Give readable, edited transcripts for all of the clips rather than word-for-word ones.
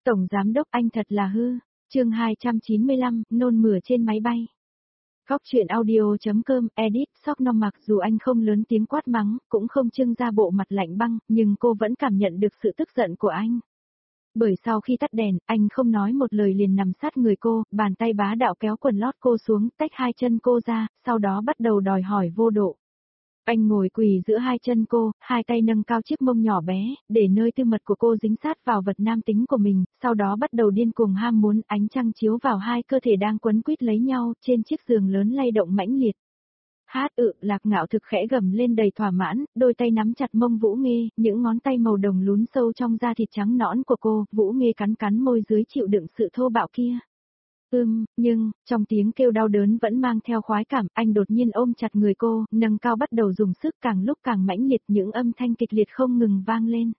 Tổng giám đốc anh thật là hư. Chương 295, nôn mửa trên máy bay. Góc truyện audio.com, edit, sóc non. Mặc dù anh không lớn tiếng quát mắng, cũng không trưng ra bộ mặt lạnh băng, nhưng cô vẫn cảm nhận được sự tức giận của anh. Bởi sau khi tắt đèn, anh không nói một lời liền nằm sát người cô, bàn tay bá đạo kéo quần lót cô xuống, tách hai chân cô ra, sau đó bắt đầu đòi hỏi vô độ. Anh ngồi quỳ giữa hai chân cô, hai tay nâng cao chiếc mông nhỏ bé, để nơi tư mật của cô dính sát vào vật nam tính của mình, sau đó bắt đầu điên cuồng ham muốn. Ánh trăng chiếu vào hai cơ thể đang quấn quýt lấy nhau, trên chiếc giường lớn lay động mãnh liệt. Lạc Ngạo Thực khẽ gầm lên đầy thỏa mãn, đôi tay nắm chặt mông Vũ Nghê, những ngón tay màu đồng lún sâu trong da thịt trắng nõn của cô. Vũ Nghê cắn cắn môi dưới chịu đựng sự thô bạo kia. Nhưng, trong tiếng kêu đau đớn vẫn mang theo khoái cảm, anh đột nhiên ôm chặt người cô, nâng cao bắt đầu dùng sức, càng lúc càng mãnh liệt, những âm thanh kịch liệt không ngừng vang lên.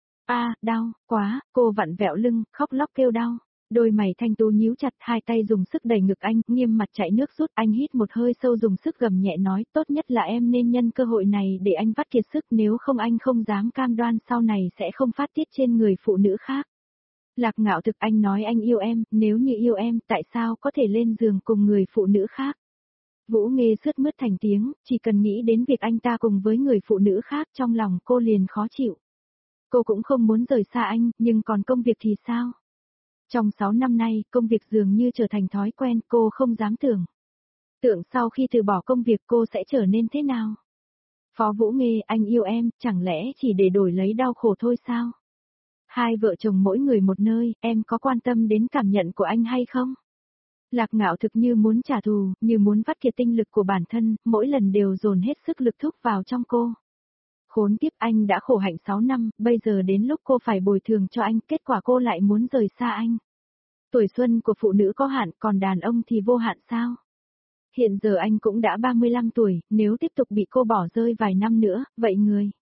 Đau, quá, cô vặn vẹo lưng, khóc lóc kêu đau. Đôi mày thanh tú nhíu chặt, hai tay dùng sức đẩy ngực anh, nghiêm mặt chảy nước rút. Anh hít một hơi sâu, dùng sức gầm nhẹ nói, tốt nhất là em nên nhân cơ hội này để anh vắt kiệt sức, nếu không anh không dám cam đoan sau này sẽ không phát tiết trên người phụ nữ khác. Lạc Ngạo Thực, anh nói anh yêu em, nếu như yêu em, tại sao có thể lên giường cùng người phụ nữ khác? Vũ Nghê sướt mướt thành tiếng, chỉ cần nghĩ đến việc anh ta cùng với người phụ nữ khác, trong lòng cô liền khó chịu. Cô cũng không muốn rời xa anh, nhưng còn công việc thì sao? Trong 6 năm nay, công việc dường như trở thành thói quen, cô không dám tưởng. Tưởng sau khi từ bỏ công việc cô sẽ trở nên thế nào? Phó Vũ Nghê, anh yêu em, chẳng lẽ chỉ để đổi lấy đau khổ thôi sao? Hai vợ chồng mỗi người một nơi, em có quan tâm đến cảm nhận của anh hay không? Lạc Ngạo Thực như muốn trả thù, như muốn vắt kiệt tinh lực của bản thân, mỗi lần đều dồn hết sức lực thúc vào trong cô. Khốn kiếp, anh đã khổ hạnh 6 năm, bây giờ đến lúc cô phải bồi thường cho anh, kết quả cô lại muốn rời xa anh. Tuổi xuân của phụ nữ có hạn, còn đàn ông thì vô hạn sao? Hiện giờ anh cũng đã 35 tuổi, nếu tiếp tục bị cô bỏ rơi vài năm nữa, vậy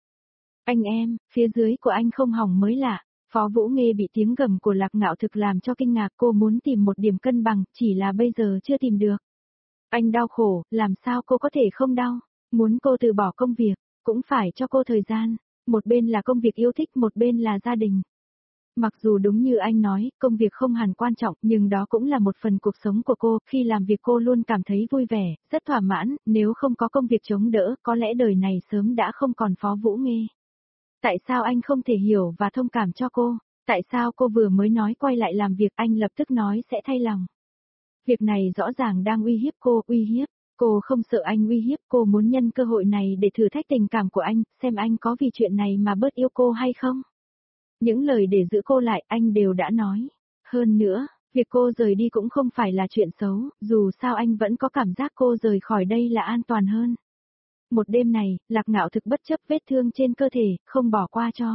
anh em, phía dưới của anh không hỏng mới lạ. Phó Vũ Nghê bị tiếng gầm của Lạc Ngạo Thực làm cho kinh ngạc, cô muốn tìm một điểm cân bằng, chỉ là bây giờ chưa tìm được. Anh đau khổ, làm sao cô có thể không đau? Muốn cô từ bỏ công việc, cũng phải cho cô thời gian. Một bên là công việc yêu thích, một bên là gia đình. Mặc dù đúng như anh nói, công việc không hẳn quan trọng, nhưng đó cũng là một phần cuộc sống của cô. Khi làm việc cô luôn cảm thấy vui vẻ, rất thỏa mãn, nếu không có công việc chống đỡ, có lẽ đời này sớm đã không còn Phó Vũ Nghê. Tại sao anh không thể hiểu và thông cảm cho cô? Tại sao cô vừa mới nói quay lại làm việc, anh lập tức nói sẽ thay lòng? Việc này rõ ràng đang uy hiếp cô, uy hiếp. Cô không sợ anh uy hiếp, cô muốn nhân cơ hội này để thử thách tình cảm của anh, xem anh có vì chuyện này mà bớt yêu cô hay không. Những lời để giữ cô lại, anh đều đã nói. Hơn nữa, việc cô rời đi cũng không phải là chuyện xấu, dù sao anh vẫn có cảm giác cô rời khỏi đây là an toàn hơn. Một đêm này, Lạc Ngạo Thực bất chấp vết thương trên cơ thể, không bỏ qua cho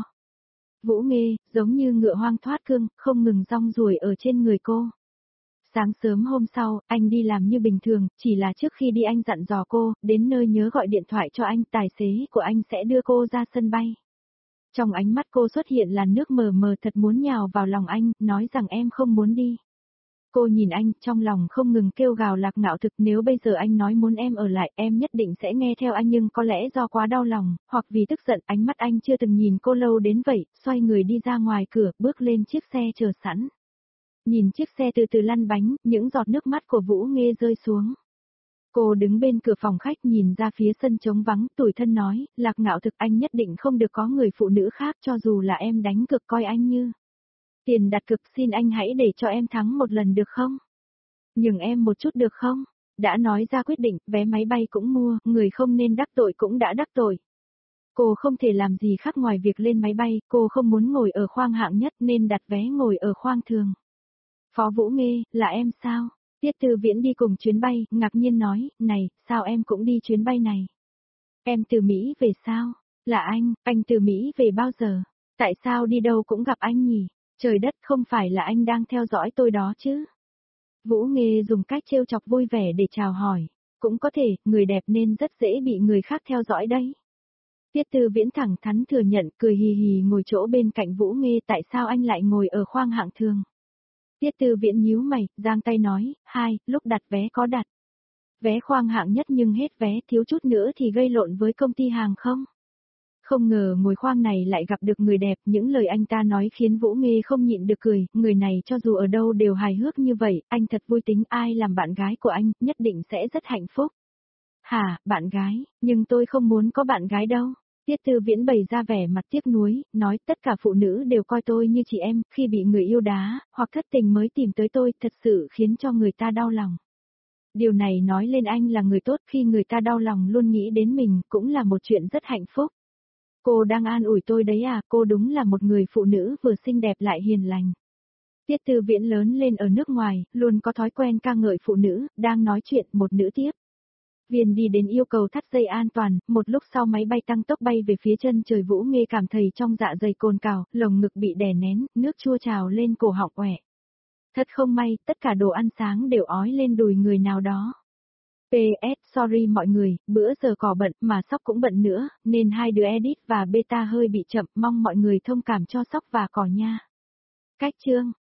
Vũ Nghê, giống như ngựa hoang thoát cương, không ngừng rong ruổi ở trên người cô. Sáng sớm hôm sau, anh đi làm như bình thường, chỉ là trước khi đi anh dặn dò cô, đến nơi nhớ gọi điện thoại cho anh, tài xế của anh sẽ đưa cô ra sân bay. Trong ánh mắt cô xuất hiện làn nước mờ mờ, thật muốn nhào vào lòng anh, nói rằng em không muốn đi. Cô nhìn anh, trong lòng không ngừng kêu gào. Lạc Ngạo Thực, nếu bây giờ anh nói muốn em ở lại, em nhất định sẽ nghe theo anh, nhưng có lẽ do quá đau lòng, hoặc vì tức giận, ánh mắt anh chưa từng nhìn cô lâu đến vậy, xoay người đi ra ngoài cửa, bước lên chiếc xe chờ sẵn. Nhìn chiếc xe từ từ lăn bánh, những giọt nước mắt của Vũ Nghê rơi xuống. Cô đứng bên cửa phòng khách nhìn ra phía sân trống vắng, tủi thân nói, Lạc Ngạo Thực, anh nhất định không được có người phụ nữ khác, cho dù là em đánh cược coi anh như tiền đặt cược, xin anh hãy để cho em thắng một lần được không? Nhường em một chút được không? Đã nói ra quyết định, vé máy bay cũng mua, người không nên đắc tội cũng đã đắc tội. Cô không thể làm gì khác ngoài việc lên máy bay, cô không muốn ngồi ở khoang hạng nhất nên đặt vé ngồi ở khoang thường. Phó Vũ Nghê, là em sao? Tiết Tư Viễn đi cùng chuyến bay, ngạc nhiên nói, này, sao em cũng đi chuyến bay này? Em từ Mỹ về sao? Là anh từ Mỹ về bao giờ? Tại sao đi đâu cũng gặp anh nhỉ? Trời đất, không phải là anh đang theo dõi tôi đó chứ? Vũ Nghê dùng cách trêu chọc vui vẻ để chào hỏi. Cũng có thể, người đẹp nên rất dễ bị người khác theo dõi đấy. Tiết Tư Viễn thẳng thắn thừa nhận, cười hì hì ngồi chỗ bên cạnh Vũ Nghê, tại sao anh lại ngồi ở khoang hạng thường? Tiết Tư Viễn nhíu mày, giang tay nói, lúc đặt vé có đặt vé khoang hạng nhất nhưng hết vé, thiếu chút nữa thì gây lộn với công ty hàng không? Không ngờ ngồi khoang này lại gặp được người đẹp, những lời anh ta nói khiến Vũ Nghê không nhịn được cười, người này cho dù ở đâu đều hài hước như vậy, anh thật vui tính, ai làm bạn gái của anh, nhất định sẽ rất hạnh phúc. Hả, bạn gái, nhưng tôi không muốn có bạn gái đâu. Tiết Tư Viễn bày ra vẻ mặt tiếc nuối, nói tất cả phụ nữ đều coi tôi như chị em, khi bị người yêu đá, hoặc thất tình mới tìm tới tôi, thật sự khiến cho người ta đau lòng. Điều này nói lên anh là người tốt, khi người ta đau lòng luôn nghĩ đến mình, cũng là một chuyện rất hạnh phúc. Cô đang an ủi tôi đấy à, cô đúng là một người phụ nữ vừa xinh đẹp lại hiền lành. Tiết Tư Viễn lớn lên ở nước ngoài, luôn có thói quen ca ngợi phụ nữ, đang nói chuyện một nữ tiếp. Viên đi đến yêu cầu thắt dây an toàn, một lúc sau máy bay tăng tốc bay về phía chân trời. Vũ Nghê cảm thấy trong dạ dày cồn cào, lồng ngực bị đè nén, nước chua trào lên cổ họng ọe. Thật không may, tất cả đồ ăn sáng đều ói lên đùi người nào đó. PS, sorry mọi người, bữa giờ cỏ bận mà Sóc cũng bận nữa, nên hai đứa edit và beta hơi bị chậm, mong mọi người thông cảm cho Sóc và cỏ nha. Cách chương